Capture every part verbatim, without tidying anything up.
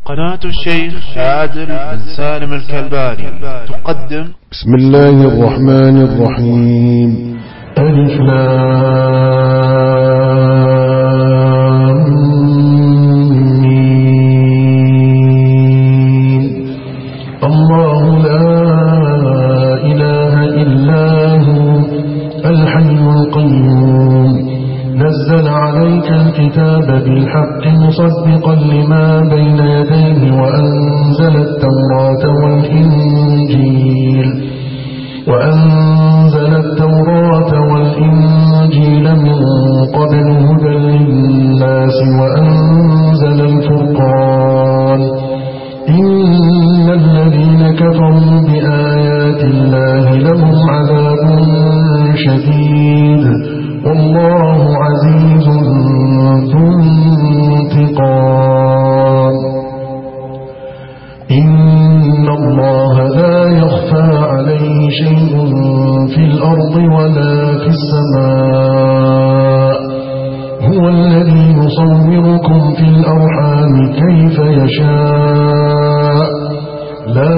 قناة الشيخ عادل بن سالم الكلباني تقدم بسم الله الرحمن الرحيم. ألف لام ميم. الله لا إله إلا هو الحي القيوم نزل عليك الكتاب بالحق مصدقا لما بين يديه وأنزل التوراة والإنجيل وأنزل التوراة والإنجيل من قبل هدى للناس وأنزل الفرقان إن الذين كفروا بآيات الله لهم عذاب شديد والله عزيز ذو انتقام. إن الله لا يخفى عليه شيء في الأرض ولا في السماء هو الذي يصوركم في الأرحام كيف يشاء لا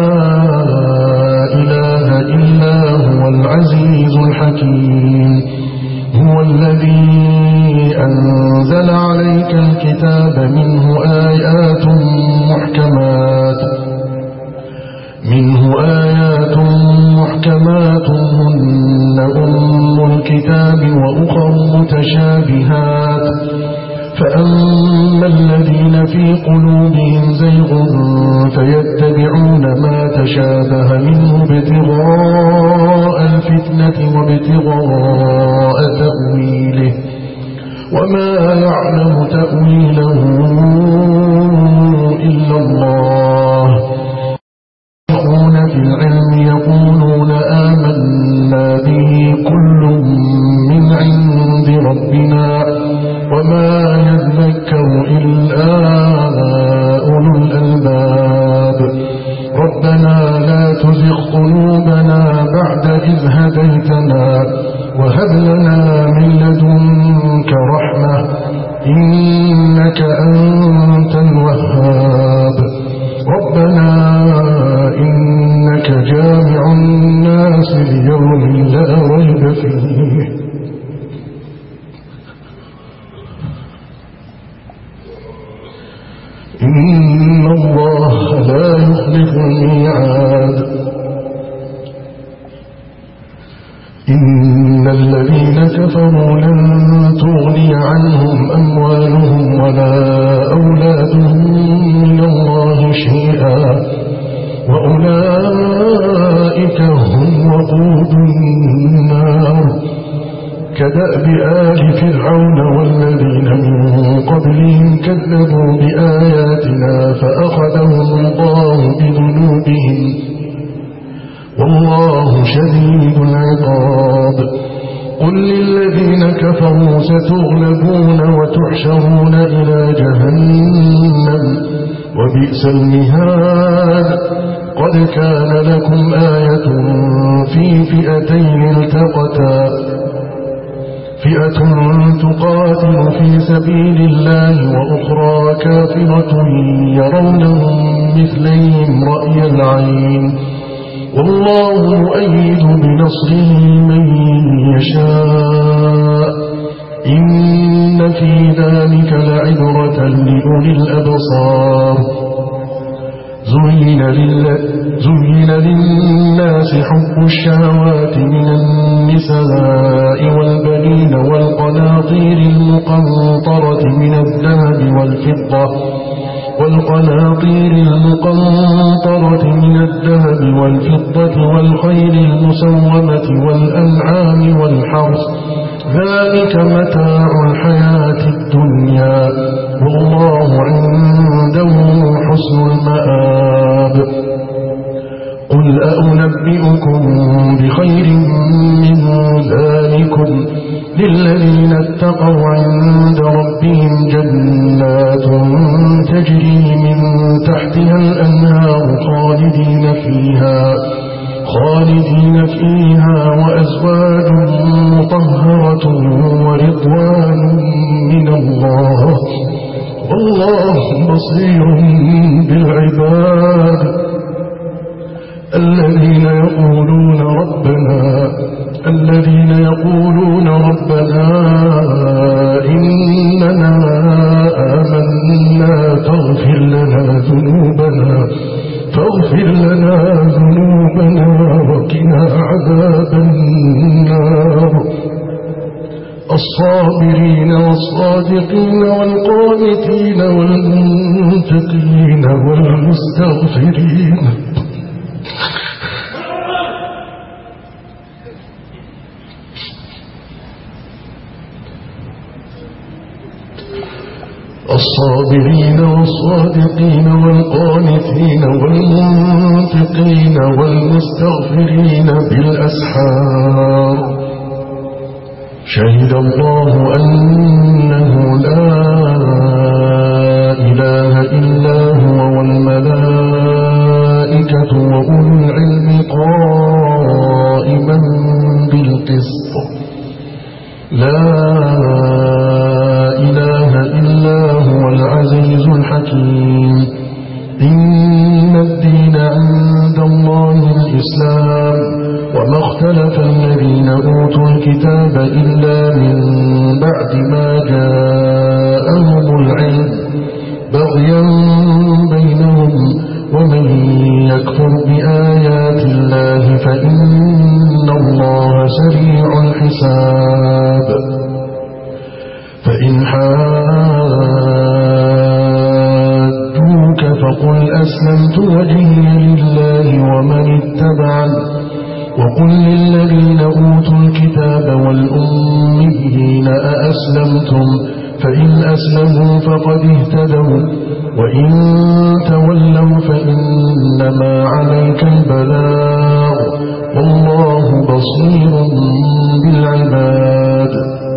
إله إلا هو العزيز الحكيم. هو الذي أنزل عليك الكتاب منه آيات محكمات منه آيات محكمات هن أم الكتاب وأخر متشابهات فأما الذين في قلوبهم زيغ فيتبعون ما تشابه منه ابتغاء الفتنة وابتغاء تأويله وما يعلم تأويله إلا الله. يخون في العلم يقولون آمنا به كل من عند ربنا وما يذكر إلا أولو الألباب. ربنا لا تزغ قلوبنا بعد إذ هديتنا وهب لنا من لدنك رحمة إنك أنت الوهاب. ربنا إنك جامع الناس ليوم لا ريب فيه. إن الله لا يخلف الميعاد. إن الذين كفروا لن تغني عنهم أموالهم ولا أولادهم من الله شيئا وأولئك هم وقود النار كدأب آل فرعون والذين من قبلهم كذبوا بآياتنا فأخذهم الله بذنوبهم والله شديد العقاب. قل للذين كفروا ستغلبون وتحشرون إلى جهنم وبئس المهاد. قد كان لكم آية في فئتين التقتا فئة تقاتل في سبيل الله وأخرى كافرة يرونهم مثليهم رأي العين والله يؤيد بنصره من يشاء. إن في ذلك لعبرة لأولي الأبصار. زين, زين للناس حب الشهوات من النساء والبنين والقناطير المقنطرة من الذهب والفضة والقناطير المقنطرة من الذهب والفضة والخيل المسومة والأنعام والحرث ذلك متاع الحياة الدنيا والله عنده حسن المآب. قل أنبئكم بخير من ذلكم للذين اتقوا عند ربهم جنات تجري من تحتها الأنهار خالدين فيها خالدين فيها وأزواج مطهرة ورضوان من الله والله بصير بالعباد الذين يقولون ربنا الذين يقولون ربنا إننا آمنا فاغفر لنا ذنوبنا فاغفر لنا ذنوبنا وقنا عذاب النار الصابرين والصادقين والقانتين والمنفقين والمستغفرين الصابرين والصادقين والقانتين والمنفقين والمستغفرين بالأسحار شهد الله أنه لا إله إلا هو والملائكة وأولو العلم قائما بالقسط لا إله إلا هو العزيز الحكيم إن الدين عند الله الإسلام وما اختلف الذين أوتوا الكتاب إلا من بعد ما جاءهم العلم بغيا بينهم ومن يكفر بآيات الله فإن الله سريع الحساب فإن حادوك فقل أسلمت وجهي لله ومن اتبعني وقل للذين أوتوا الكتاب والأميين أأسلمتم فإن أسلموا فقد اهتدوا وإن تولوا فإنما عليك البلاغ والله بصير بالعباد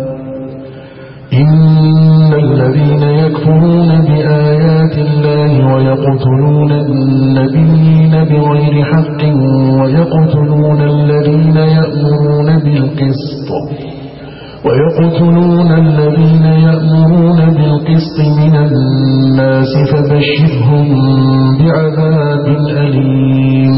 إن الذين يكفرون بآيات الله ويقتلون النبيين بغير حق ويقتلون الذين يأمرون بالقسط ويقتلون الذين يأمرون بالقسط من الناس فبشرهم بعذاب أليم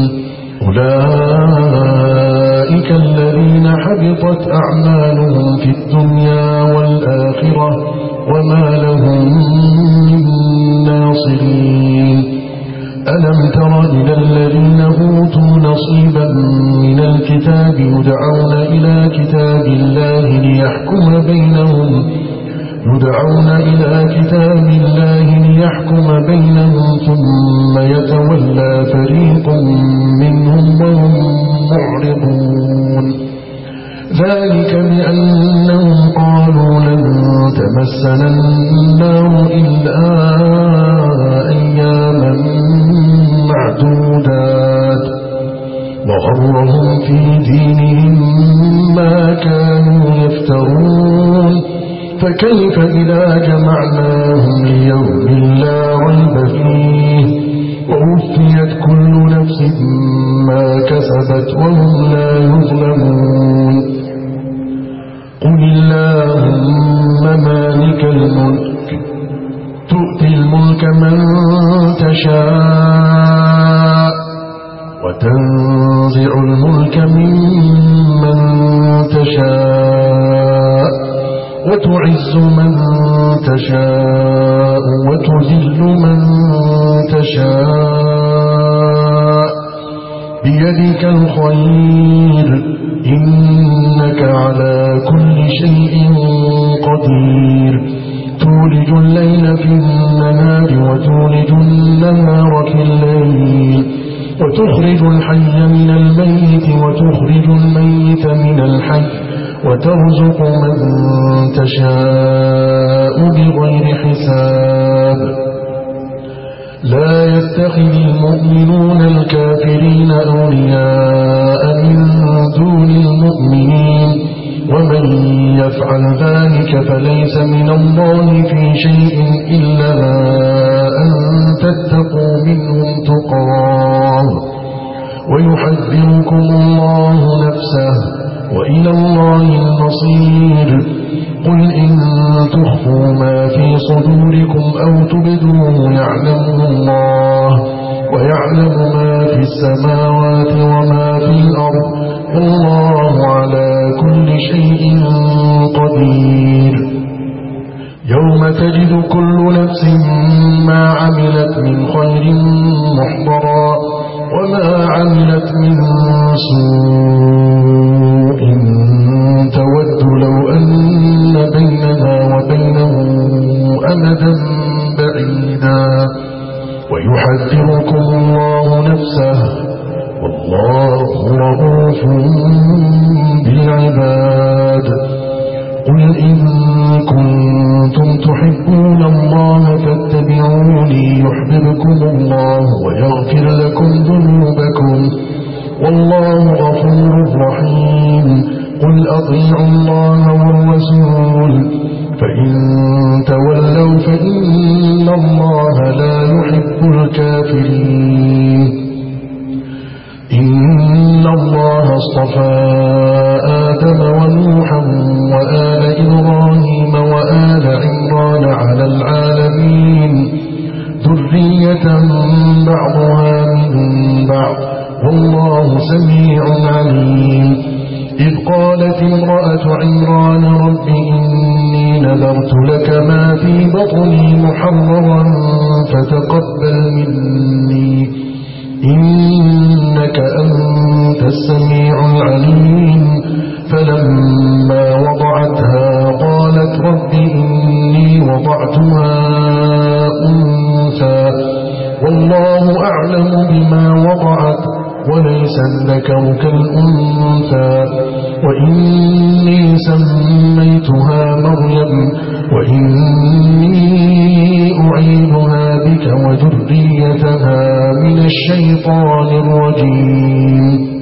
أولئك الذين حبطت أعمالهم في الدنيا والآخرة وما لهم من ناصرين ألم تر إلى الذين أوتوا نصيبا من الكتاب يدعون إلى كتاب الله ليحكم بينهم يدعون إلى كتاب الله ليحكم بينهم ثم يتولى فريق منهم وهم معرضون ذلك بأنهم قالوا لن تمسنا النار إلا أياما معدودات وغرهم في دينهم ما كانوا يفترون فكيف إذا جمعناهم ليوم لا ريب فيه ووفيت كل نفس ما كسبت وهم لا يظلمون قل اللهم مالك الملك تؤتي الملك من تشاء وتنزع الملك ممن تشاء وتعز من تشاء وتذل من تشاء بيدك الخير إنك على كل شيء قدير تولج الليل في النهار وتولج النهار في الليل وتخرج الحي من الميت وتخرج الميت من الحي وترزق من تشاء بغير حساب لا يتخذ المؤمنون الكافرين أولياء من دون المؤمنين ومن يفعل ذلك فليس من الله في شيء إلا أن تتقوا منهم تقاه ويحذركم الله نفسه وإلى الله المصير قل إن تخفوا ما في صدوركم أو تبدوه يعلمه الله ويعلم ما في السماوات وما في الأرض والله على كل شيء قدير. يوم تجد كل نفس ما عملت من خير محضرا وما عملت من سوء تود لو أن بينها وبينه أمدا بعيدا ويحذركم الله نفسه والله رؤوف بالعباد. قل إن كنتم تحبون الله فاتبعوني يحببكم الله ويغفر لكم ذنوبكم والله غفور رحيم. قل أطيعوا الله والرسول فإن تولوا فإن الله لا يحب الكافرين. إن الله اصطفى آدم ونوحا وآل إبراهيم وآل عمران على العالمين ذرية بعضها من بعض والله سميع عليم. إذ قالت امرأة عمران رب إني نذرت لك ما في بطني محررا فتقبل مني إنك أنت السميع العليم. فلما وضعتها قالت رب إني وضعتها أنثى والله أعلم بما وضعت وليس الذكر كالأنثى وإني سميتها مريم وإني أعيذها بك وذريتها من الشيطان الرجيم.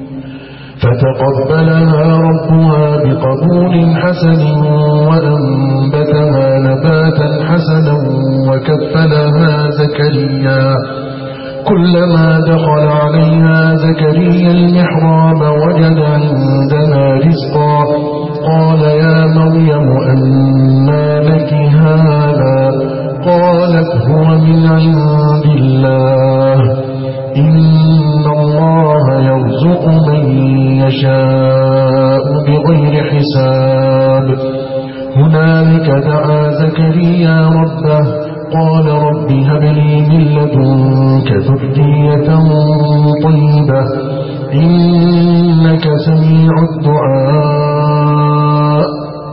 فتقبلها ربها بقبول حسن وأنبتها نباتا حسنا وكفلها زكريا. كلما دخل عليها زكريا المحراب وجد عندها رزقا قال يا مريم أنى لك هذا قالت هو من عند الله إن الله يرزق من يشاء بغير حساب. هنالك دعا زكريا ربه قال رب هب لي من لدنك ذرية طيبة إنك سميع الدعاء.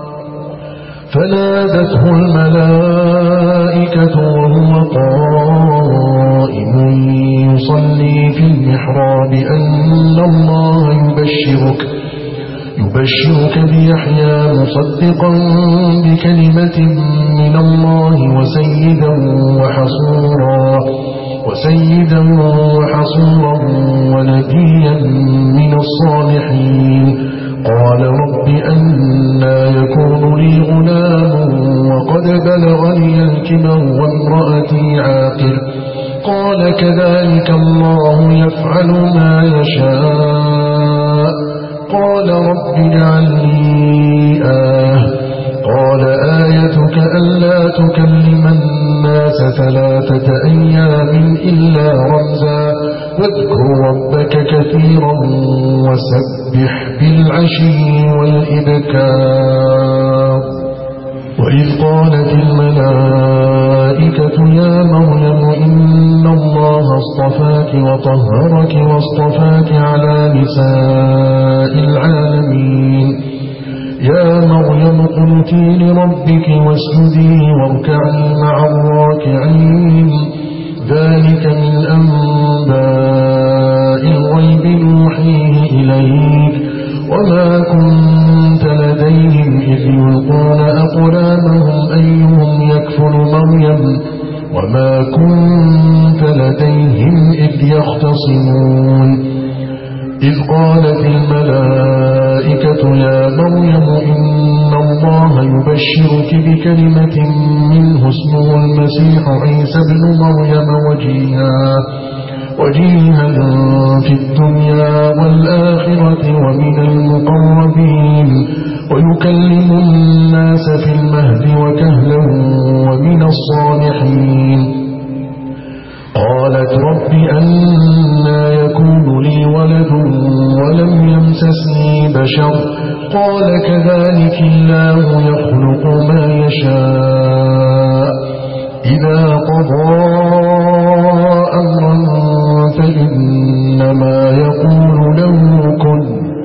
فنادته الملائكة وهو قائم يصلي في المحراب أن الله يبشرك يبشرك بيحيى مصدقا بكلمة من الله وسيدا وحصورا وسيدا وحصورا ونبيا من الصالحين. قال رب أنى يكون لي غلام وقد بلغني الكبر وامرأتي عاقر قال كذلك الله يفعل ما يشاء. قال رب اجعل لي آية قال آيتك ألا تكلم الناس ثلاثة أيام إلا رمزا واذكر ربك كثيرا وسبح بالعشي والإبكار. وإذ قالت الملائكة يا مريم إن الله اصطفاك وطهرك واصطفاك على نساء العالمين. يا مريم قنتي لربك واسجدي واركعي مع الراكعين. ذلك من أنباء الغيب نوحيه إليك وما كنت لديهم إذ يلقون أقلامهم أيهم يكفل مريم وما كنت لديهم إذ يختصمون. إذ قالت الملائكة يا مريم إن الله يبشرك بكلمة منه اسمه المسيح عيسى بن مريم وجيها وجيها في الدنيا والآخرة ومن المقربين ويكلم الناس في المهد وكهلا ومن الصالحين. قالت رب أنى يكون لي ولد ولم يمسسني بشر قال كذلك الله يخلق ما يشاء إذا قضى أمرا فإنما يقول له كن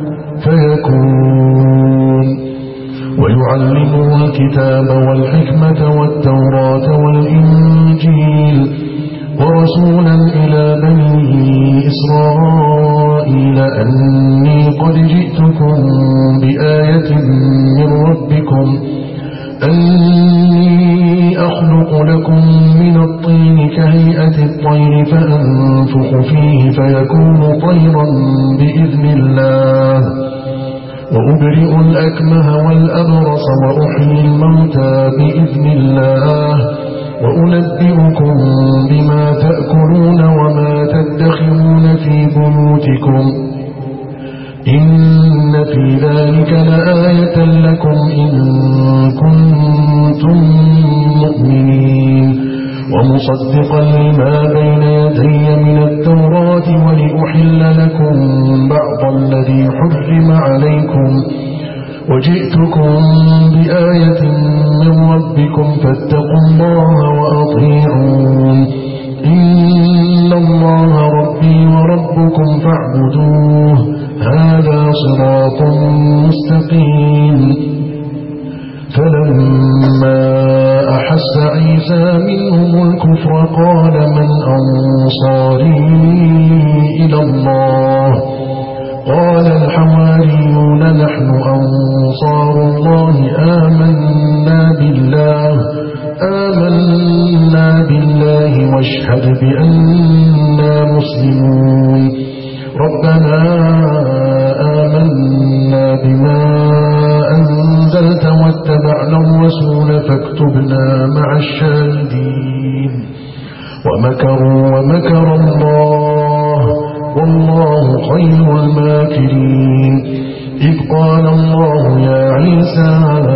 فيكون. ويعلمه الكتاب والحكمة والتوراة والإنجيل ورسولا إلى بني إسرائيل أني قد جئتكم بآية من ربكم أني أخلق لكم من الطين كهيئة الطير فأنفخ فيه فيكون طيرا بإذن الله وأبرئ الأكمه والأبرص وأحيي الموتى بإذن الله وأنبئكم بما تأكلون وما تدخرون في بيوتكم إن في ذلك لآية لكم إن كنتم مؤمنين. ومصدقا لما بين يدي من التوراة ولأحل لكم بعض الذي حرم عليكم وجئتكم بآية من ربكم فاتقوا الله وأطيعون إن الله ربي وربكم فاعبدوه هذا صراط مستقيم. فلما أحس عيسى منهم الكفر قال من أنصاري إلى الله قال الحواريون نحن أنصار الله آمنا بالله آمنا بالله واشهد بأننا مسلمون. ربنا آمنا بما أنزلت واتبعنا الرسول فاكتبنا مع الشاهدين. ومكروا ومكر الله والله خير الماكرين. إذ قال الله يا عيسى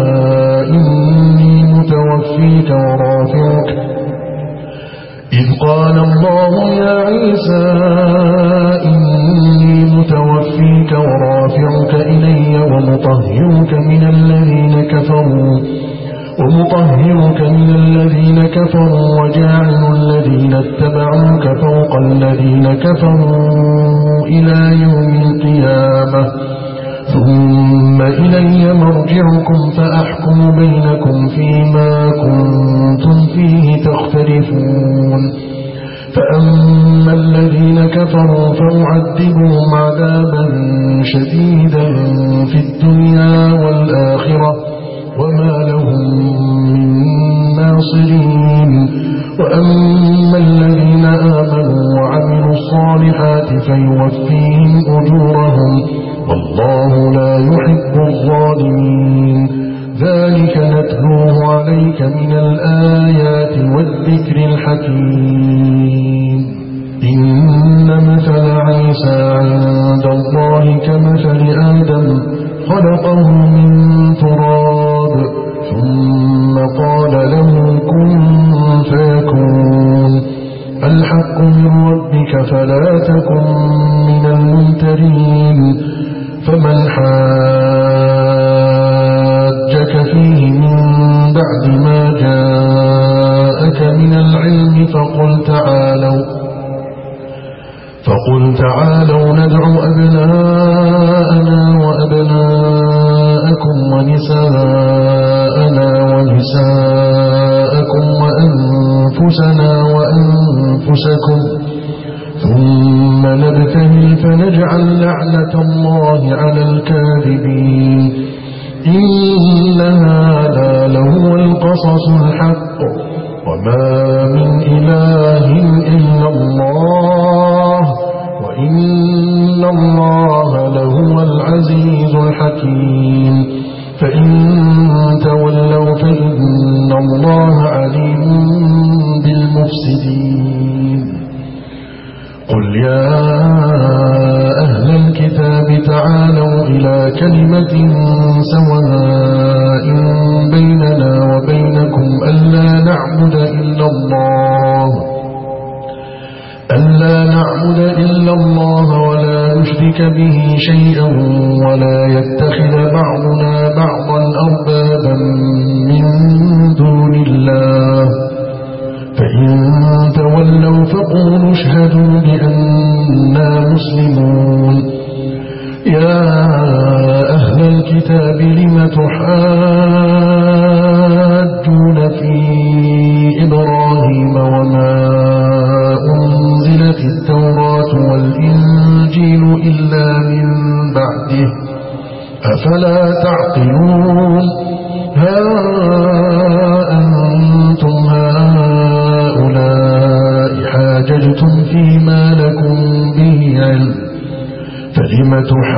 إني متوفيك ورافعك إذ قال الله يا عيسى إني متوفيك ورافعك إلي ومطهرك من الذين كفروا ومطهرك من الذين كفروا وجاعل الذين اتبعوك فوق الذين كفروا إلى يوم القيامة ثم إلي مرجعكم فأحكم بينكم فيما كنتم فيه تختلفون. فأما الذين كفروا فأعذبهم عذابا شديدا في الدنيا والآخرة وما لهم من ناصرين. وأما الذين آمنوا وعملوا الصالحات فيوفيهم أجورهم والله لا يحب الظالمين. ذلك نتلوه عليك من الآيات والذكر الحكيم. إن مثل عيسى عند الله كمثل آدم خلقه من تراب ثم قال له كن فيكون. الحق من ربك فلا تكن من الممترين. فمن حاجك فيه من بعد ما جاءك من العلم فقل تعالوا فقل تعالوا ندع أبناءنا وأبناءكم ونساءنا ونساءكم وأنفسنا وأنفسكم ثم نبتهل فنجعل لعنة الله على الكاذبين. إن هذا لهو القصص الحق وما من إله إلا الله وإن الله لهو العزيز الحكيم. فإن تولوا فإن الله عليم بالمفسدين. قل يا أهل الكتاب تعالوا إلى كلمة سواء بيننا وبينكم ألا نعبد إلا الله ألا نعبد إلا الله ولا نشرك به شيئا ولا يتخذ بعضنا بعضا أربابا من دون الله فإن تولوا فقولوا اشهدوا بأننا مسلمون يا أهل الكتاب لم تحاجون في إبراهيم وما أنزلت التوراة والإنجيل إلا من بعده أفلا تعقلون ها أنتم هؤلاء حاججتم فيما لكم به علم فلم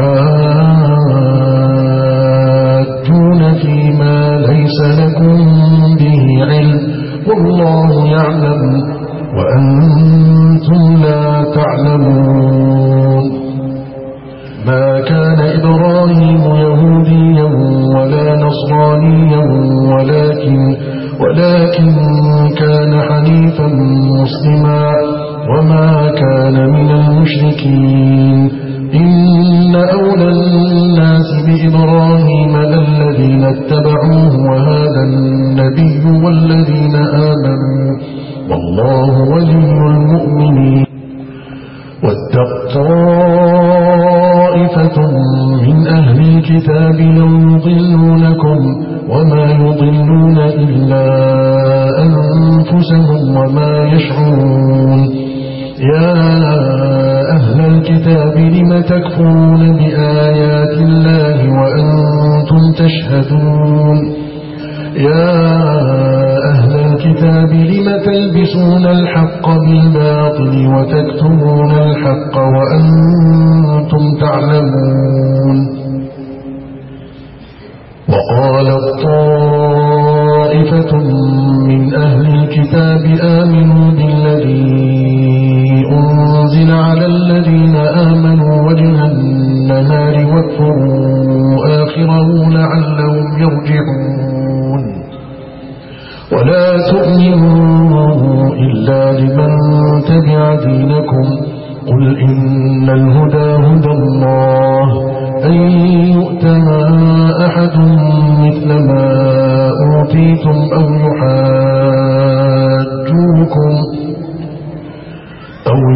تحاجون فيما ليس لكم به علم والله يعلم وأنتم لا تعلمون ما كان إبراهيم يهوديا ولا نصرانيا ولكن ولكن كان حنيفا مسلما وما كان من المشركين إن أولى الناس بإبراهيم للذين اتبعوه وهذا النبي والذين آمنوا والله ولي المؤمنين واتق طائفة من أهل الكتاب لو يضلونكم وما يضلون إلا أنفسهم وما يشعرون يا أهل الكتاب لم تكفرون بآيات الله وأنتم تشهدون يا أهل الكتاب لم تلبسون الحق بالباطل وتكتمون الحق وأنتم تعلمون وقالت طائفة من أهل الكتاب آمنوا بالذي أنزل على الذين آمنوا وجه النهار واكفروا آخره لعلهم يرجعون ولا تؤمنوا إلا لمن تبع دينكم قل إن الهدى هدى الله أن يؤتى أحد مثل ما أوتيتم أو يحاجوكم أو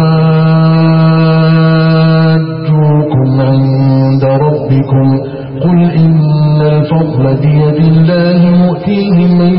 يحاجوكم عند ربكم قل إن الفضل بيد الله يؤتيه من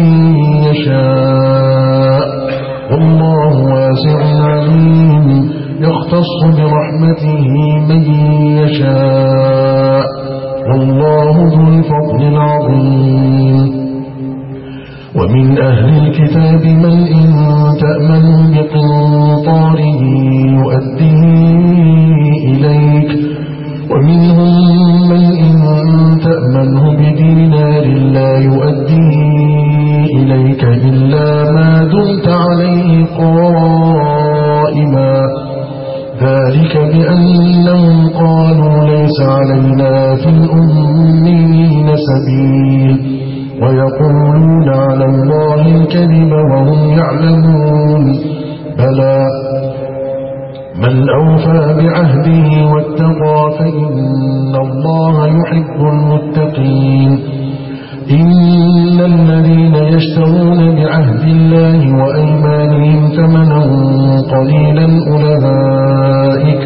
يشاء والله واسع عليم يختص برحمته من يشاء والله ذو الفضل العظيم ومن أهل الكتاب من إن تأمنوا بقنطاره يؤديه إليك ومنهم من إن تأمنه بدينار لا يؤديه إليك إلا ما دمت عليه قائما ذلك بأنهم قالوا ليس علينا في الأمين سبيل ويقولون على الله الكذب وهم يعلمون بلى من أوفى بعهده واتقى فإن الله يحب المتقين إن الذين يشترون بعهد الله وأيمانهم ثمنا قليلا أولئك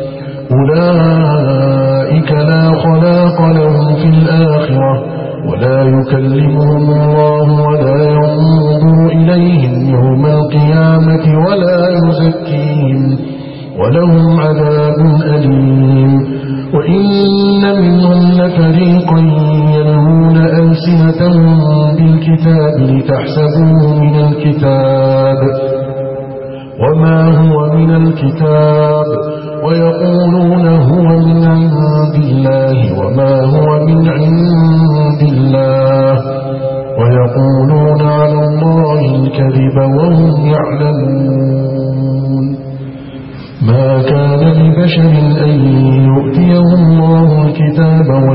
أولئك لا خلاق لهم في الآخرة ولا يكلمهم الله ولا ينظر إليهم يوم القيامة ولا يزكيهم ولهم عذاب أليم وإن منهم لفريقا يلهون ألسنتهم بالكتاب لتحسبوه من الكتاب وما هو من الكتاب ويقولون هو من عند الله وما هو من عند الله ويقولون على الله الكذب وهم يعلمون ما كان لبشر أن يؤتيه الله الكتاب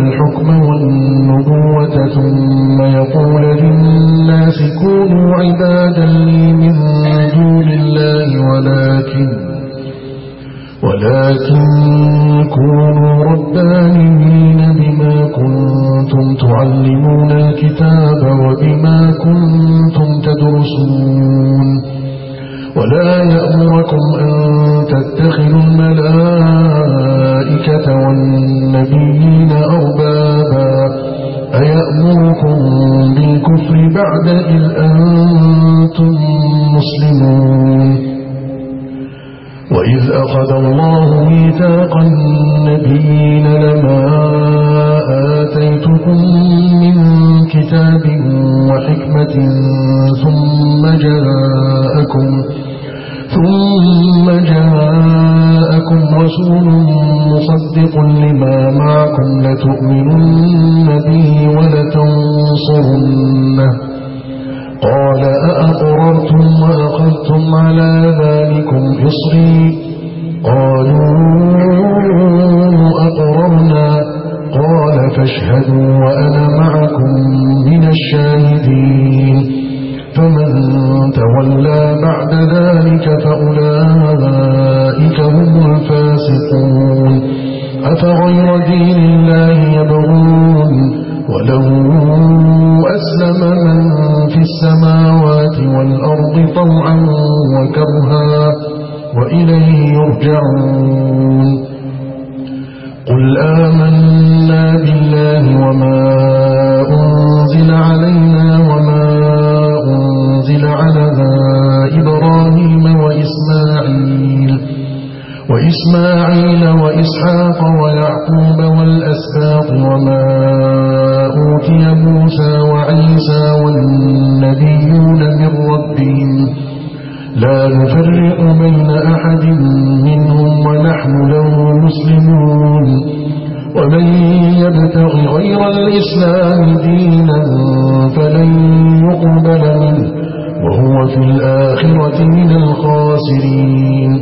ولكن كونوا ربانيين بما كنتم تعلمون الكتاب وبما كنتم تدرسون ولا يأمركم أن تتخذوا الملائكة والنبيين أربابا أيأمركم بالكفر بعد إذ أنتم مسلمون وإذ أخذ الله ميثاق النبيين لما آتيتكم من كتاب وحكمة ثم جاءكم ثم جاءكم رسول مصدق لما معكم لتؤمنن به ولتنصرنه قال أأقررتم وأخذتم على ذلكم إصري قالوا أقررنا قال فاشهدوا وأنا معكم من الشاهدين فمن تولى بعد ذلك فأولئك هم الفاسقون أفغير دين الله يبغون وله أسلم من في السماوات والأرض طوعا وكرها وإليه يرجعون قل آمنا بالله وما أنزل علينا وما أنزل على إبراهيم وإسماعيل وإسماعيل وإسحاق ويعقوب والأسباط وما أوتي موسى وعيسى والنبيون من ربهم لا نفرق بين أحد منهم ونحن له مسلمون ومن يبتغ غير الإسلام دينا فلن يقبل منه وهو في الآخرة من الخاسرين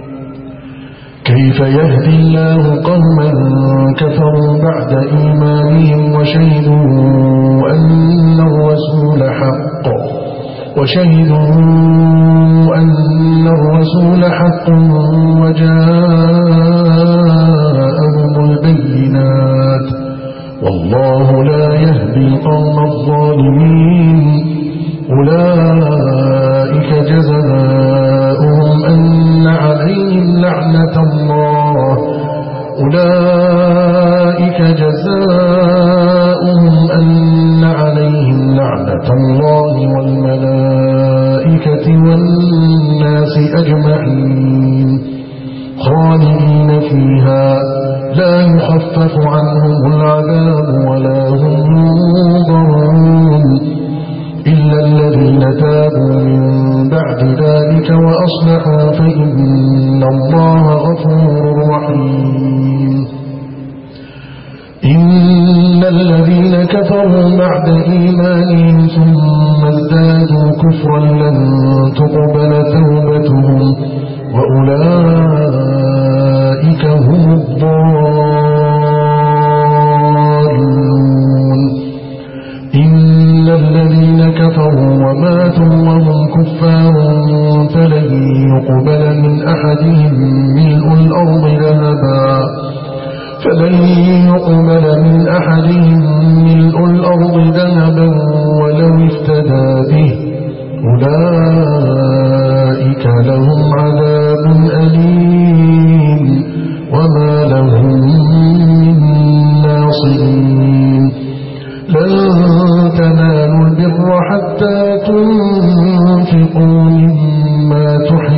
كيف يهدي الله قوما كفروا بعد إيمانهم وشهدوا أن الرسول حق وشهدوا أن الرسول حق وجاءهم البينات والله لا يهدي القوم الظالمين أولئك جزاؤهم أن عليهم لعنة الله أولئك جزاؤهم أن عليهم لعنة الله والملائكة والناس أجمعين خالدين فيها لا يخفف عنهم العذاب ولا هم ينظرون إلا الذين تابوا من بعد ذلك وأصلحوا فإن الله غفور رحيم إن الذين كفروا بعد إيمانهم ثم ازدادوا كفرا لن تقبل توبتهم وأولئك هم الضالون إن الذين كفروا وماتوا وهم كفار فلن يقبل من أحدهم ملء الأرض ذهبا فلن يقبل من أحدهم ملء الأرض ذهبا ولو افتدى به أولئك لهم عذاب أليم وما لهم من ناصرين لن تنالوا البر حتى تنفقوا مما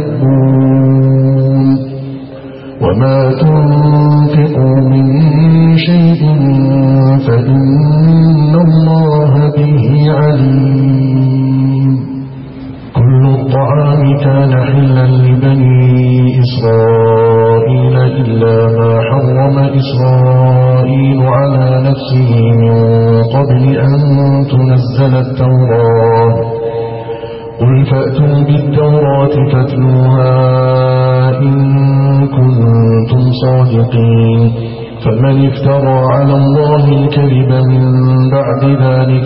تحبون وما تنفقوا من شيء فإن الله به عليم كل الطعام كان حلا لبني إسرائيل إلا ما حرم إسرائيل على نفسه من قبل أن تنزل التوراة قل فأتوا بالتوراة فاتلوها إن كنتم صادقين فمن افترى على الله الكذب من بعد ذلك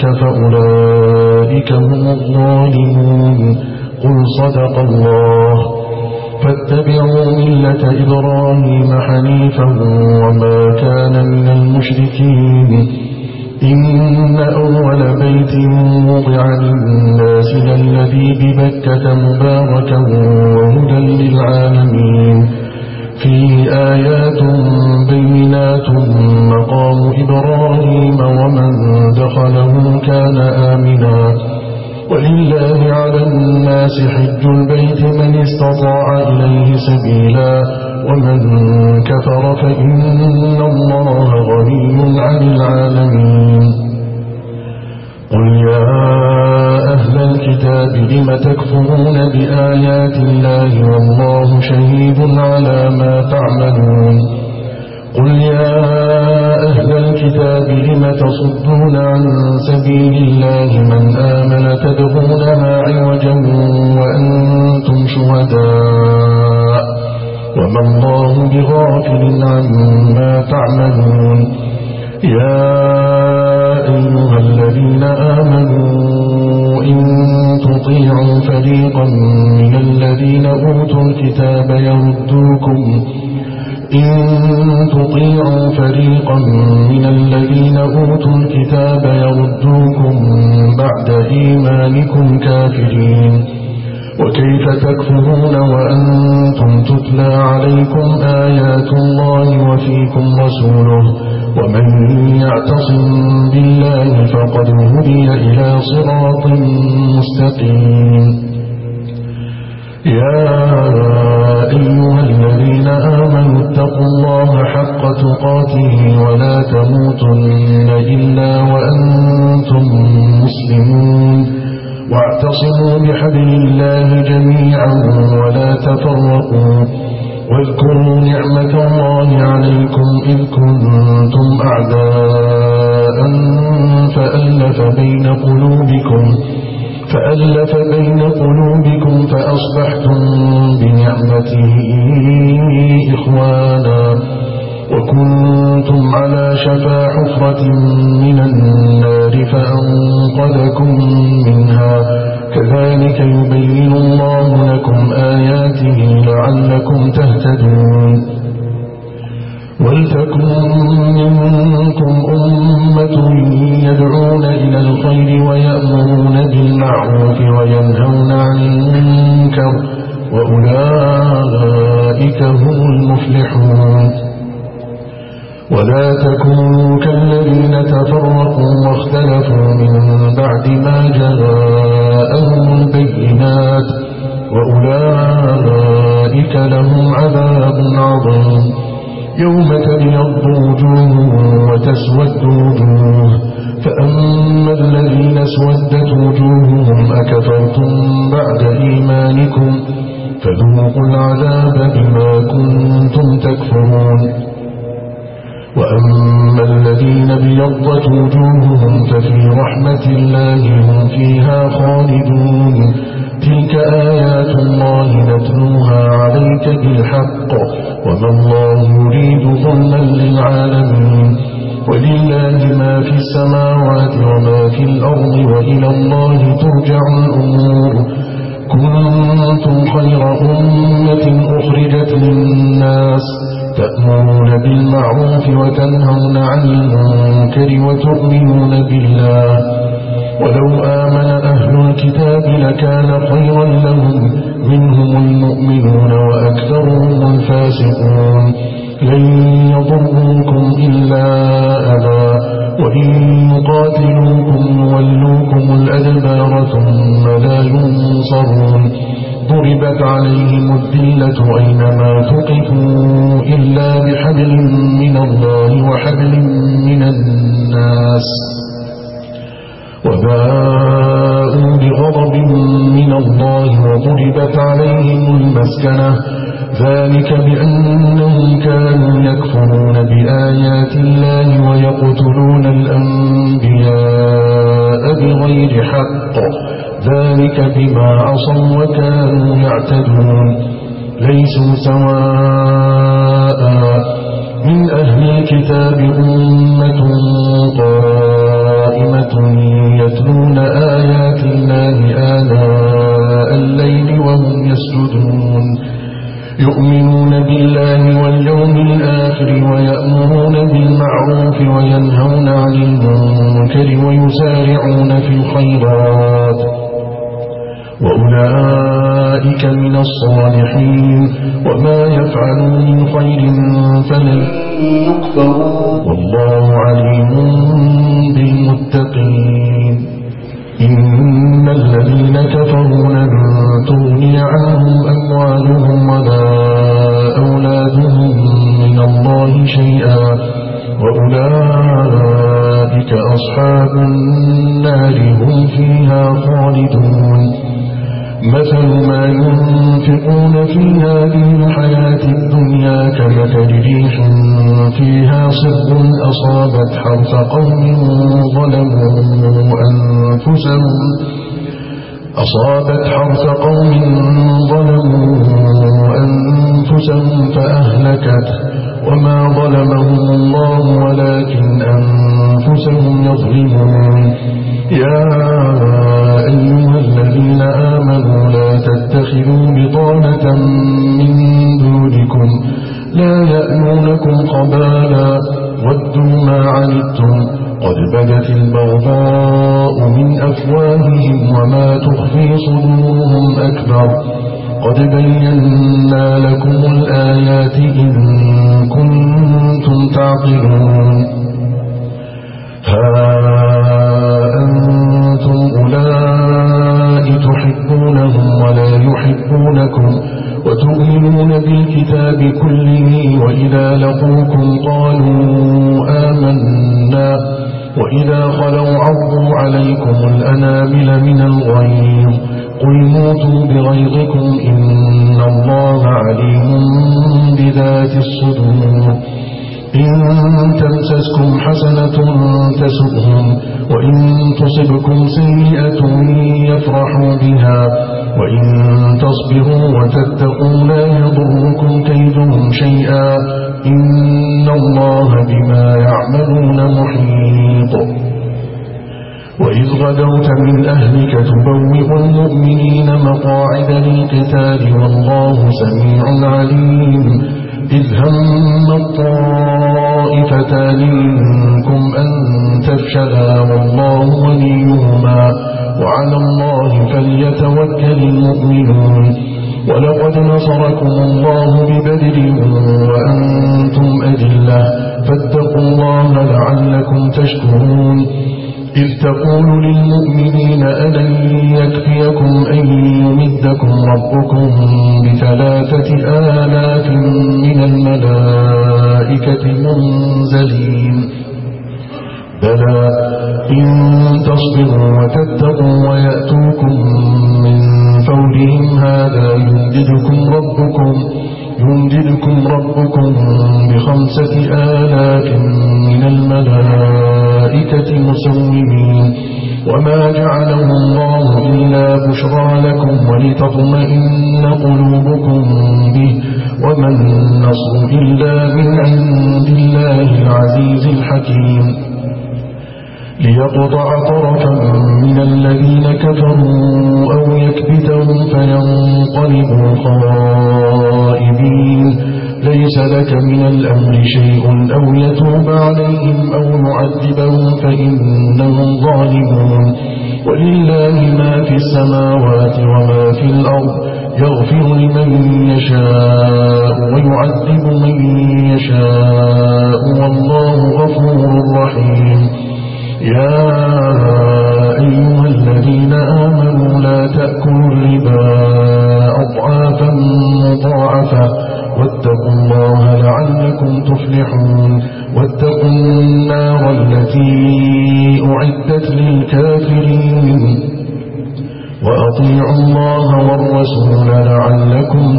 فأولئك هم الظالمون قل صدق الله فاتبعوا ملة إبراهيم حنيفا وما كان من المشركين إن أول بيت وضع للناس للذي ببكة مباركا وهدى للعالمين فيه آيات بينات مقام إبراهيم ومن دخله كان آمنا ولله على الناس حج البيت من استطاع إليه سبيلا ومن كفر فإن الله غني عن العالمين قل يا أهل الكتاب لم تكفرون بآيات الله والله شهيد على ما تعملون قل يا أهل الكتاب لم تصدون عن سبيل الله من آمن تبغونها عوجا وأنتم شهداء وما الله بغافل عما تعملون يا أيها الذين آمنوا إن تطيعوا فريقا من الذين أوتوا الكتاب يردوكم إن تطيعوا فريقا من الذين أوتوا الكتاب يردوكم بعد إيمانكم كافرين وكيف تكفرون وأنتم تتلى عليكم آيات الله وفيكم رسوله ومن يعتصم بالله فقد هدي إلى صراط مستقيم يا أيها الذين آمنوا اتقوا الله حق تقاته ولا تموتن إلا وأنتم مسلمون واعتصموا بحبل الله جميعا ولا تفرقوا واذكروا نعمة الله عليكم إذ كنتم أعداء فألف بين قلوبكم فألف بين قلوبكم فأصبحتم بنعمته إخوانا وكنتم على شفا حفرة من النار فأنقذكم منها كذلك يبين الله لكم آياته لعلكم تهتدون ولتكن منكم أمة يدعون إلى الخير ويأمرون بالمعروف وينهون عن المنكر وأولئك هم المفلحون ولا تكونوا كالذين تفرقوا واختلفوا من بعد ما جاءهم البينات وأولئك لهم عذاب عظيم يوم تبيض وجوه وتسود وجوه فأما الذين اسودت وجوههم أكفرتم بعد إيمانكم فذوقوا العذاب بما كنتم تكفرون وأما الذين ابيضت وجوههم ففي رحمة الله هم فيها خالدون تلك آيات الله نتلوها عليك بالحق وما الله يريد ظلما للعالمين ولله ما في السماوات وما في الأرض وإلى الله ترجع الأمور كنتم خير أمة أخرجت للناس تأمرون بالمعروف وتنهون عن المنكر وتؤمنون بالله ولو آمن أهل الكتاب لكان خيرا لهم منهم المؤمنون وأكثرهم الفاسقون لن يضروكم إلا أذى وإن يقاتلوكم يولوكم الأدبار ثم لا ينصرون ضربت عليهم الذلة أينما ثقفوا إلا بحبل من الله وحبل من الناس وباءوا بغضب من الله وضربت عليهم المسكنة ذلك بأنهم كانوا يكفرون بآيات الله ويقتلون الأنبياء بغير حق ذلك بما عصوا وكانوا يعتدون ليسوا سواء من أهل الكتاب أمة قائمة يتلون آيات الله آناء الليل وهم يسجدون يؤمنون بالله واليوم الآخر ويأمرون بالمعروف وينهون عن المنكر ويسارعون في الخيرات وأولئك من الصالحين وما يفعلوا من خير فلن يكفروا والله عليم بالمتقين إن الذين كفروا لن تغني عنهم أموالهم ولا أولادهم من الله شيئا وأولئك أصحاب النار هم فيها خالدون مثل ما ينفقون في هذه الحياة الدنيا كمثل ريح فيها صر أصابت حرث قوم ظلموا أنفسهم أصابت حرث قوم ظلموا أنفسهم فأهلكت وما ظلمهم الله ولكن أنفسهم يظلمون يا أيها الذين آمنوا لا تتخذوا بطانة من دونكم لا يألونكم خبالا ودوا ما عنتم قد بدت البغضاء من أفواههم وما تخفي صدورهم أكبر قد بينا لكم الآيات إن كنتم تعقلون ها أنتم أولئك تحبونهم ولا يحبونكم وتؤمنون بالكتاب كله وإذا لقوكم قالوا آمنا وإذا خلوا عضوا عليكم الأنامل من الغيظ قل موتوا بغيظكم إن الله عليم بذات الصدور إن تمسسكم حسنة تسؤهم وإن تصبكم سيئة يفرحوا بها وإن تصبروا وتتقوا لا يضركم كيدهم شيئا إن الله بما يعملون محيط وإذ غدوت من أهلك تبوئ المؤمنين مقاعد للقتال والله سميع عليم إذ هم الطائفتان منكم أن تفشلا والله وليهما وعلى الله فليتوكل المؤمنون ولقد نصركم الله ببدر وأنتم أذلة فاتقوا الله لعلكم تشكرون إذ تقول للمؤمنين ألن يكفيكم أن يمدكم ربكم بثلاثة آلاف من الملائكة منزلين بلى إن تصبروا وتتقوا ويأتوكم من فورهم هذا يمددكم ربكم يمددكم ربكم بخمسة آلاف من الملائكة مسومين وما جعله الله إلا بشرى لكم ولتطمئن قلوبكم به وما النصر إلا من عند الله العزيز الحكيم ليقطع طرفا من الذين كفروا أو يكبتهم فينقلبوا خائبين ليس لك من الأمر شيء أو يتوب عليهم أو يعذبهم فإنهم ظالمون ولله ما في السماوات وما في الأرض يغفر لمن يشاء ويعذب من يشاء والله غفور رحيم يا أيها الذين آمنوا لا تأكلوا الربا أضعافا مضاعفة واتقوا الله لعلكم تفلحون واتقوا النار التي أعدت للكافرين وأطيعوا الله والرسول لعلكم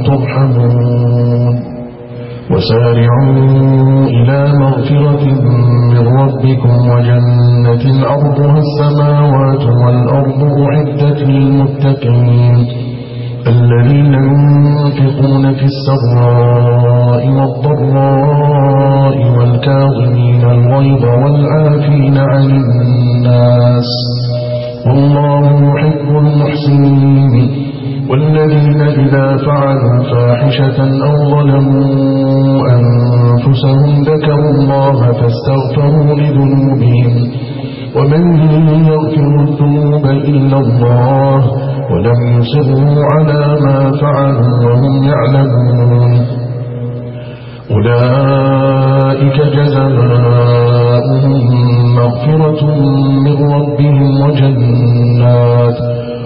ترحمون وسارعوا إلى مغفرة من ربكم وجنة عرضها السماوات والأرض أعدت للمتقين الذين ينفقون في السراء والضراء والكاظمين الغيظ والعافين عن الناس والله يحب المحسنين والذين إذا فعلوا فاحشة أو ظلموا أنفسهم ذكروا الله فاستغفروا لذنوبهم ومن يغفر الذنوب إلا الله ولم يصروا على ما فعلوا وهم يعلمون أولئك جزاؤهم مغفرة من ربهم وجنات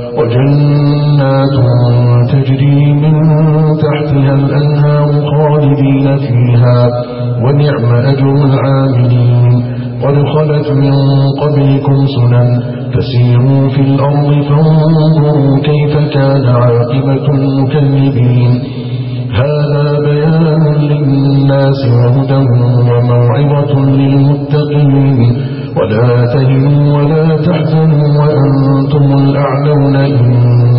وجنات تجري من تحتها الأنهار خالدين فيها ونعم أجر العاملين قد خلت من قبلكم سنن فسيروا في الأرض فانظروا كيف كان عاقبة المكذبين هذا بيان للناس وهدى وموعظة للمتقين ولا تهنوا ولا تحزنوا وأنتم الأعلون إن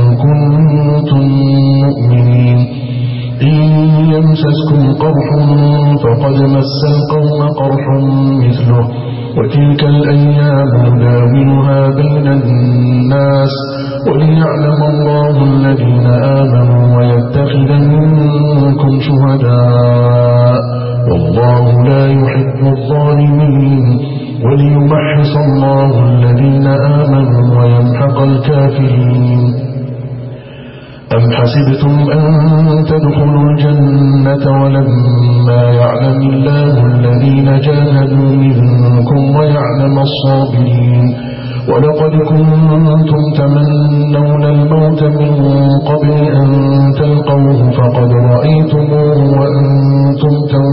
كنتم مؤمنين إن يمسسكم قرح فقد مس القوم قرح مثله وتلك الأيام نداولها بين الناس وليعلم الله الذين آمنوا ويتخذ منكم شهداء والله لا يحب الظالمين وليمحص الله الذين آمنوا ويمحق الكافرين أم حسبتم أن تدخلوا الجنة ولما يعلم الله الذين جاهدوا منكم ويعلم الصابرين ولقد كنتم تمنون الموت من قبل أن تلقوه فقد رأيتموه وأنتم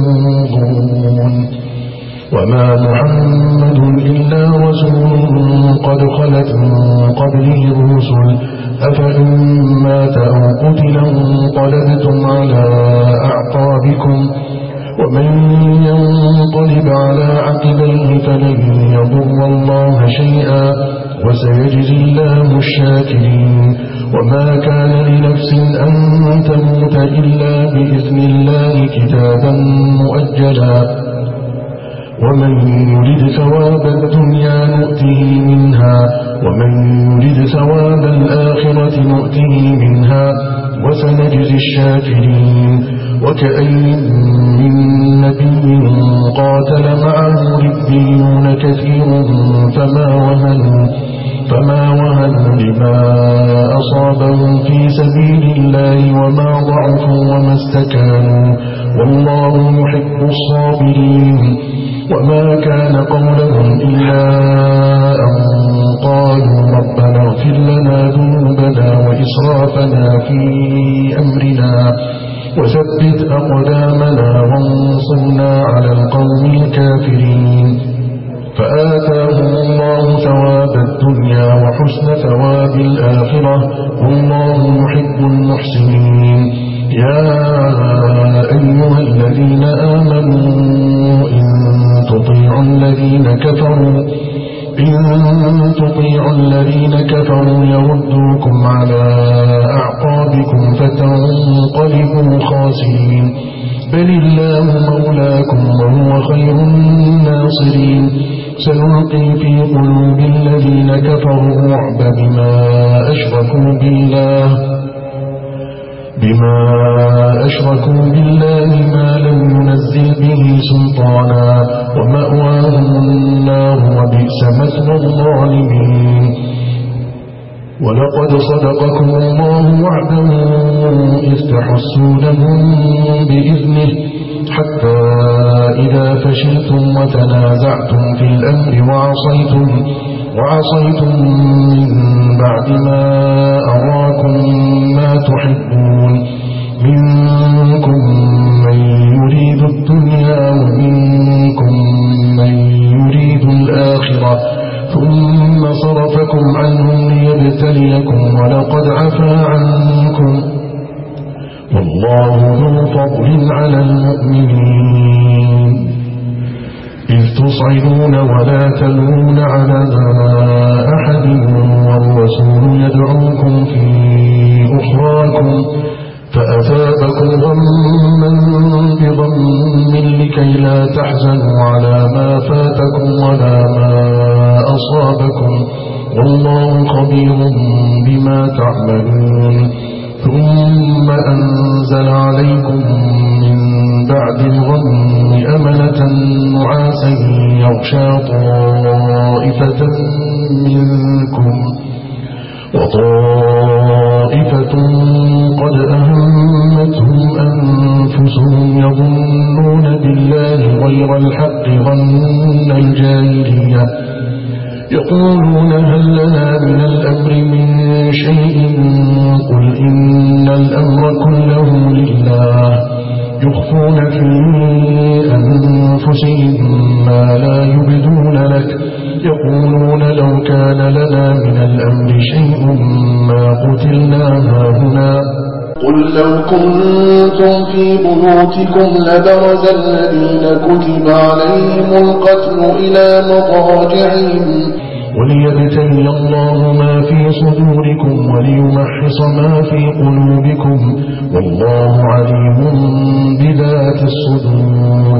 تنظرون وما محمد إلا رسول قد خلت من قبله الرسل أفإن مات أو قتل انقلبتم على أعقابكم ومن ينقلب على عقبيه فلن يضر الله شيئا وسيجزي الله الشاكرين وما كان لنفس أن تموت إلا بإذن الله كتابا مؤجلا ومن يريد ثواب الدنيا نؤته منها ومن يريد ثواب الآخرة نؤته منها وسنجزي الشاكرين وكأين من نبي قاتل معه ربيون كثير فما وهنوا فما وهنوا لما أصابهم في سبيل الله وما ضعفوا وما استكانوا والله يحب الصابرين وما كان قولهم إلا أن قالوا ربنا اغفر لنا ذنوبنا وإسرافنا في أمرنا وثبت أقدامنا وانصرنا على القوم الكافرين فآتاهم الله ثواب الدنيا وحسن ثواب الآخرة والله يحب المحسنين يا أيها الذين آمنوا إن تطيعوا الذين كفروا إن تطيعوا الذين كفروا يردوكم على أعقابكم فتنقلبوا خاسرين بل الله مولاكم وهو خير الناصرين سنلقي في قلوب الذين كفروا الرعب بما أشركوا بالله بما أشركوا بالله ما لم ينزل به سلطانا ومأواهم النار وبئس مثوى الظالمين ولقد صدقكم الله وعده إذ تحسونهم بإذنه حتى إذا فشلتم وتنازعتم في الأمر وعصيتم وعصيتم من بعد ما أراكم ما تحبون منكم من يريد الدنيا ومنكم من يريد الآخرة ثم صرفكم عنهم ليبتليكم ولقد عفا عنكم والله ذو فضل على المؤمنين إذ تصعدون ولا تلون على أحد والرسول يدعوكم في أخراكم فأثابكم غما بغم لكي لا تحزنوا على ما فاتكم ولا ما أصابكم والله خبير بما تعملون أمنة نعاسا يغشى طائفة منكم وطائفة قد أهمتهم أنفسهم يظنون بالله غير الحق ظن الجاهلية يقولون هل لنا من الأمر من شيء قل إن الأمر كله لله يخفون في أنفسهم ما لا يبدون لك يقولون لو كان لنا من الأمر شيء ما قتلنا هاهنا قل لو كنتم في بيوتكم لبرز الذين كتب عليهم القتل إلى مضاجعهم وليبتلي الله ما في صدوركم وليمحص ما في قلوبكم والله عليم بذات الصدور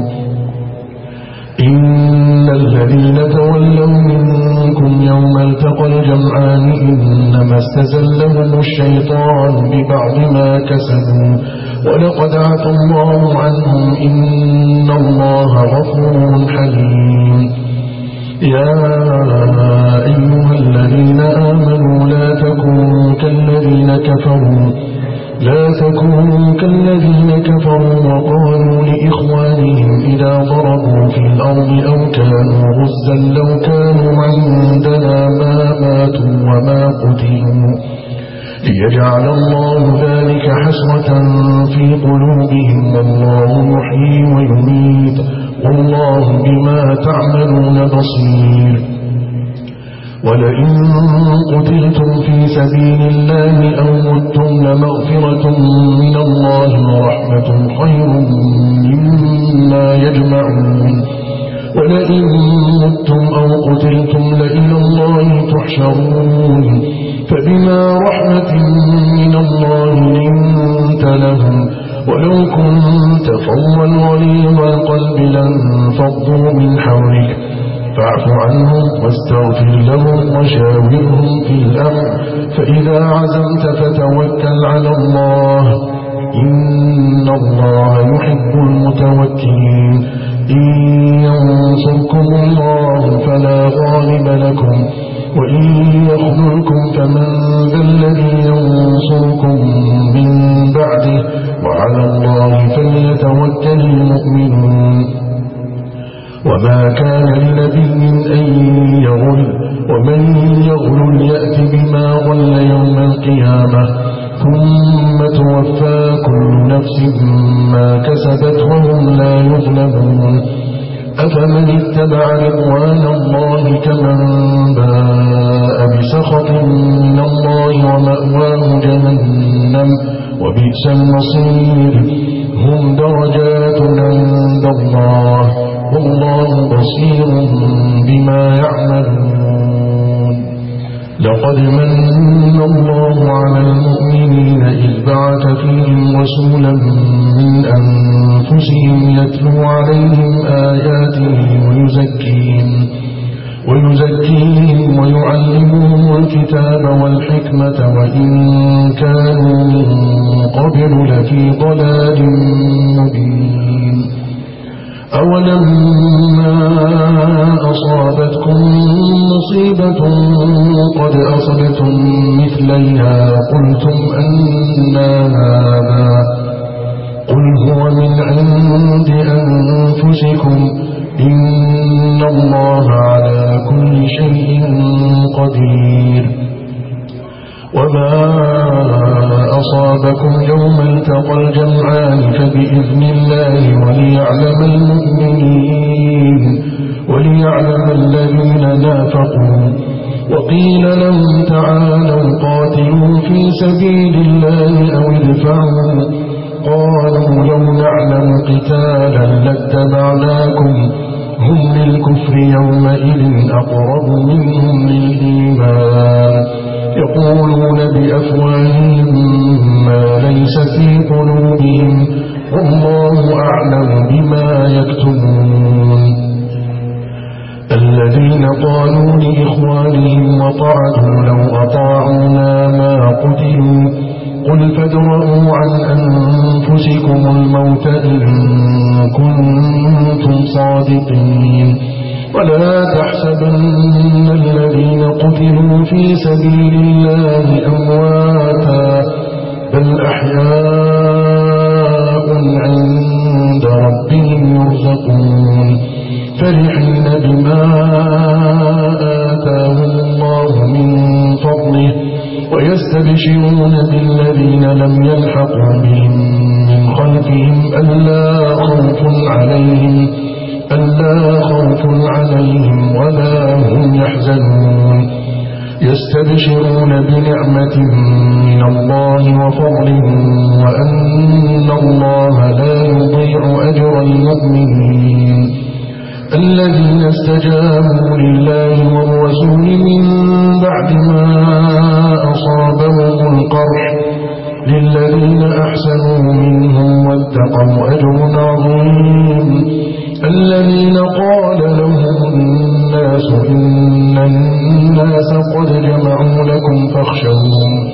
إن الذين تولوا منكم يوم التقى الجمعان إنما استزلهم الشيطان ببعض ما كسبوا ولقد عفى الله عنهم إن الله غفور حليم يا أيها الذين آمنوا لا تكونوا كالذين كفروا لا تكونوا كالذين كفروا وقالوا لإخوانهم إذا ضربوا في الأرض أو كانوا غزا لو كانوا عندنا ما ماتوا وما قتلوا ليجعل الله ذلك حسرة في قلوبهم والله يحيي ويميت والله بما تعملون بصير ولئن قتلتم في سبيل الله أو متم لمغفرة من الله ورحمة خير مما يجمعون ولئن متم أو قتلتم لإلى الله تحشرون فبما رحمة من الله لنت لهم ولو كنت فظا غليظ القلب لانفضوا من حولك فاعف عنهم واستغفر لهم وشاورهم في الأمر فإذا عزمت فتوكل على الله إن الله يحب المتوكلين إن ينصركم الله فلا غالب لكم وإن يخذلكم فمن ذا الذي ينصركم من بعده وعلى الله فليتوكل المؤمنون وما كان لنبي أن يغل ومن يغل يأت بما غل يوم القيامة ثم توفى كل نفس ما كسبت وهم لا يظلمون أفمن اتبع رضوان الله كمن باء بسخط من الله ومأواه جهنم وبئس المصير هم درجات عند الله والله بصير بما يعملون لقد من الله على المؤمنين إذ بعث فيهم رسولا من أنفسهم يتلو عليهم آياته ويزكيهم ويزكيهم ويعلمهم الكتاب والحكمة وإن كانوا من قبل لفي ضلال مبين أولما أصابتكم مصيبة قد أصبتم مثليها قلتم أنى هذا قل هو من عند أنفسكم إن الله على كل شيء قدير وما أصابكم يوم التقى الجمعان فبإذن الله وليعلم المؤمنين وليعلم الذين نافقوا وقيل لهم تعالوا قاتلوا في سبيل الله أو ادفعوا قالوا لو نعلم قتالا لاتبعناكم هم للكفر يومئذ أقرب منهم للإيمان يقولون بأفواههم ما ليس في قلوبهم والله أعلم بما يكتمون الذين قالوا لإخوانهم وطعنوا لو أطاعونا ما قتلوا قل فادرءوا عن أنفسكم الموت إن كنتم صادقين ولا تحسبن الذين قتلوا في سبيل الله أمواتا بل أحياء عند ربهم يرزقون فرحين بما آتاهم الله من فضله ويستبشرون بالذين لم يلحقوا بهم من خلفهم ألا خوف عليهم ألا خوف عليهم ولا هم يحزنون يستبشرون بنعمة من الله وفضل وأن الله لا يضيع أجر المؤمنين الذين استجابوا لله والرسول من بعد ما أصابهم القرح للذين أحسنوا منهم واتقوا أجر عظيم الذين قال لهم الناس إن الناس قد جمعوا لكم فاخشوهم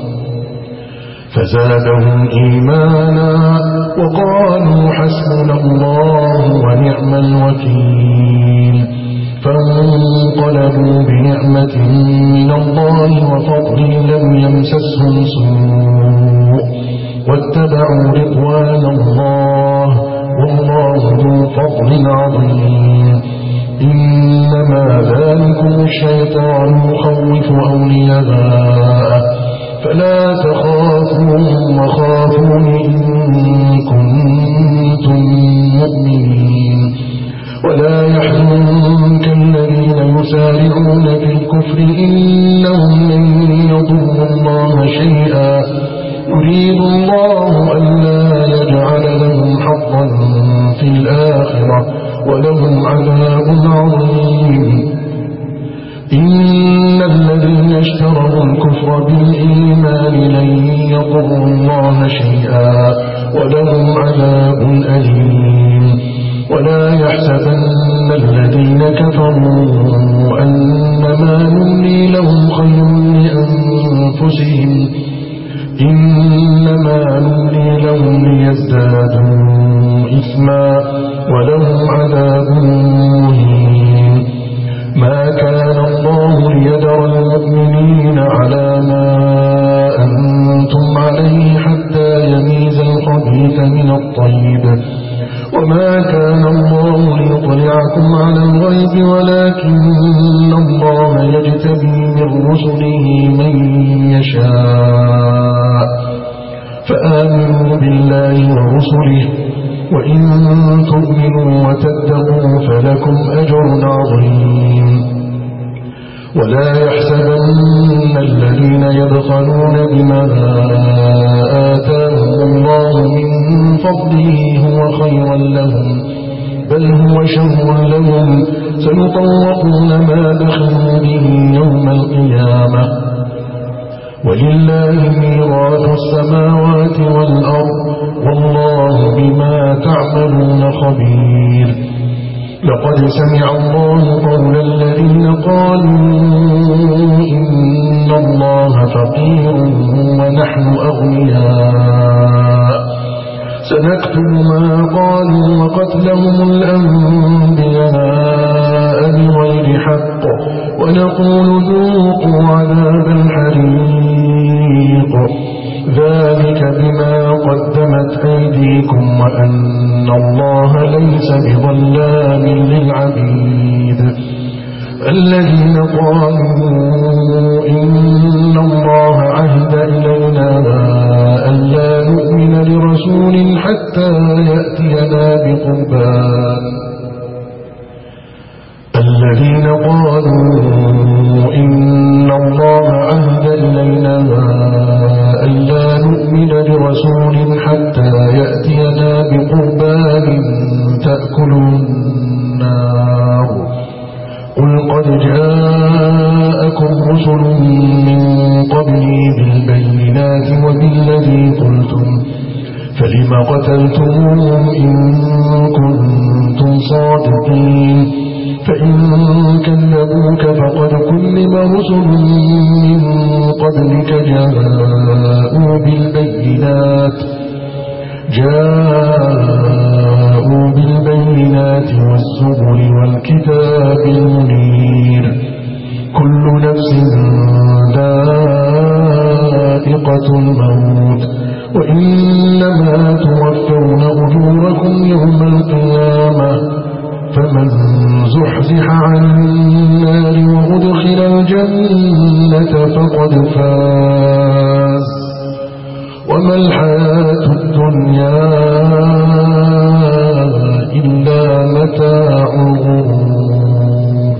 فزادهم إيمانا وقالوا حسبنا الله ونعم الوكيل فانقلبوا بنعمة من الله وفضل لم يمسسهم سوء واتبعوا رضوان الله والله ذو فضل عظيم إنما ذلكم الشيطان يخوف أولياءه فلا تخافوهم وخافون إن كنتم مؤمنين ولا يحزنك الذين يسارعون في الكفر إنهم لن يضروا الله شيئا يريد الله ألا يجعل لهم حظا في الآخرة ولهم عذاب عظيم إن الذين اشتروا الكفر بالإيمان لن يضروا الله شيئا ولهم عذاب أليم ولا يحسبن الذين كفروا أنما نملي لهم خير لأنفسهم إنما نملي لهم ليزدادوا إثما ولهم عذاب مهين ما كان الله ليذر المؤمنين على ما أنتم عليه حتى يميز الخبيث من الطيب وما كان الله ليطلعكم على الغيب ولكن الله يجتبي من رسله من يشاء فآمنوا بالله ورسله وإن تؤمنوا وتتقوا فلكم أجر عظيم ولا يحسبن الذين يبخلون بما آتاهم الله من فضله هو خيرا لهم بل هو شر لهم سيطوقون ما بخلوا به يوم القيامة ولله ميراث السماوات والأرض والله بما تعملون خبير لقد سمع الله قول الذين قالوا إن الله فقير ونحن أغنياء سنكتب ما قالوا وقتلهم الأنبياء بغير حق ونقول ذوقوا عذاب الحريق ذلك بما قدمت أيديكم وأن الله ليس بظلام للعبيد الذين قالوا إن الله عهد إلينا ألا نؤمن لرسول حتى يأتينا بقربان الذين قالوا إن الله عهد إلينا ألا نؤمن لرسول حتى يأتينا بقربان تأكله النار قل قد جاءكم رسل من قبلي بالبينات وبالذي قلتم فلم قتلتموهم إن كنتم صادقين فإن كذبوك فقد كلم رسل من قبلك جاءوا بالبينات جاءوا بالبينات زحزح عن النار وأدخل الجنة فقد فاز وما الحياة الدنيا إلا متاع الغرور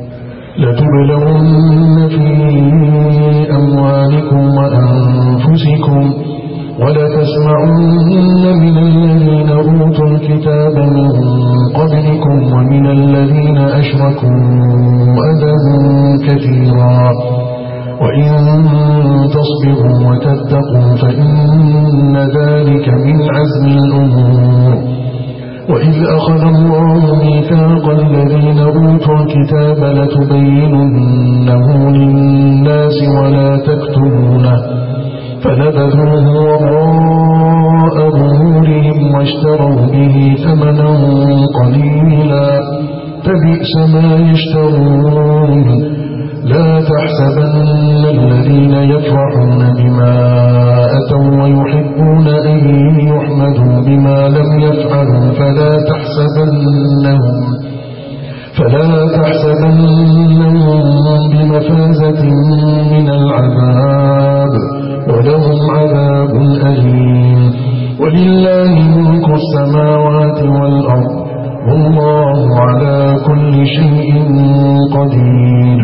لتبلغن في أموالكم وأنفسكم ولتسمعن من الذين أوتوا الكتاب من قبلكم ومن الذين أشركوا أذى كثيرا وإن تصبروا وتتقوا فإن ذلك من عزم الأمور وإذ أخذ الله ميثاق الذين أوتوا الكتاب لتبيننه للناس ولا تكتمونه فنبذوه وراء ظهورهم واشتروا به ثمنا قليلا فبئس ما يشترون لا تحسبن الذين يفرحون بما أتوا ويحبون أن يحمدوا بما لم يفعلوا فلا تحسبنهم فلا تحسبنهم بمفازة من العذاب ولهم عذاب أليم ولله ملك السماوات والأرض والله على كل شيء قدير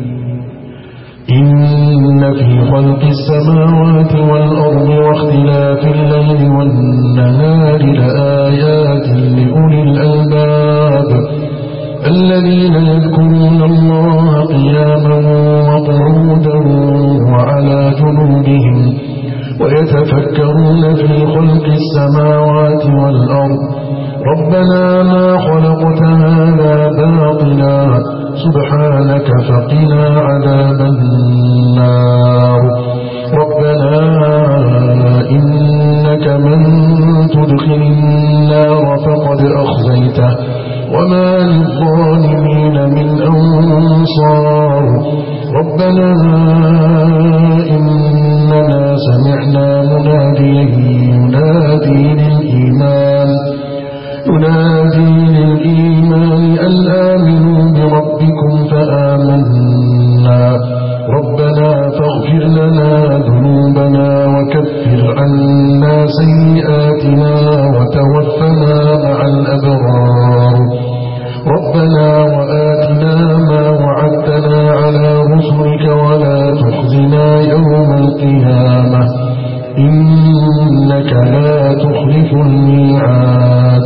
إن في خلق السماوات والأرض واختلاف الليل والنهار لآيات لأولي الألباب الذين يذكرون الله قياما وقعودا وعلى جنوبهم ويتفكرون في خلق السماوات والأرض ربنا ما خلقت هذا باطلا سبحانك فقنا عذاب النار ربنا إنك من تدخل النار فقد أخزيته وما للظالمين من أنصار ربنا إننا سمعنا مناديا ينادي للإيمان ينادي للإيمان أن آمنوا بربكم فآمنا ربنا فاغفر لنا ذنوبنا وكفر عنا سيئاتنا وتوفنا مع الأبرار ربنا وآتنا ما وعدتنا على رسلك ولا تخزنا يوم القيامة إنك لا تخلف الميعاد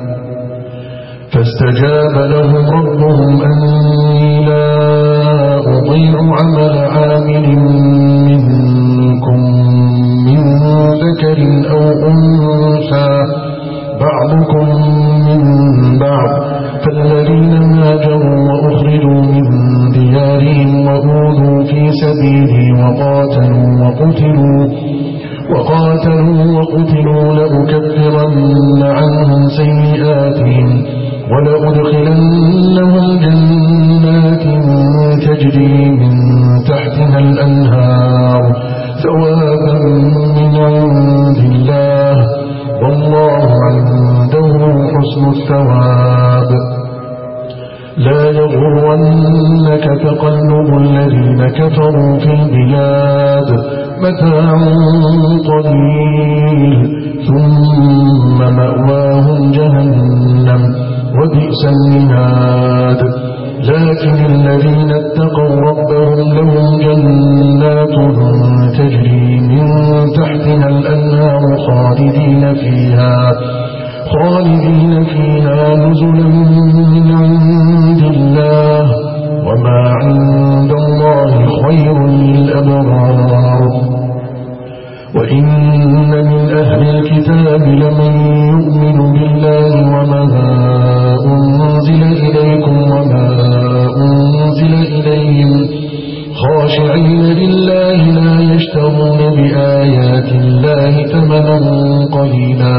فاستجاب لهم ربهم أني لا أضيع عمل عامل منكم من ذكر أو أنثى بعضكم من بعض فالذين هاجروا وأخرجوا من ديارهم وأوذوا في سبيلي وقاتلوا وقتلوا وقاتلوا وقتلوا لأكفرن عنهم سيئاتهم ولأدخلنهم جنات تجري من تحتها الأنهار ثوابا من عند الله والله عنده حسن الثواب لا يغرنك تقلب الذين كفروا في البلاد متاع قليل ثم مأواهم جهنم وبئس المهاد لكن الذين اتقوا ربهم لهم جنات تجري من تحتها الأنهار خالدين فيها خالدين فيها نزلا من عند الله وما عند الله خير للأبرار وإن من أهل الكتاب لمن يؤمن بالله وما أنزل إليكم وما أنزل إليهم خاشعين لله لا يشترون بآيات الله ثمنا قليلا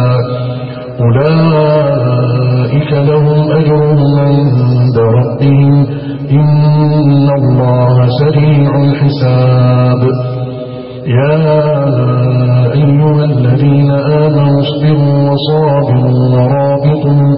أولئك لهم أجرهم عند ربهم إن الله سريع الحساب يا أيها الذين آمنوا اصبروا وصابروا ورابطوا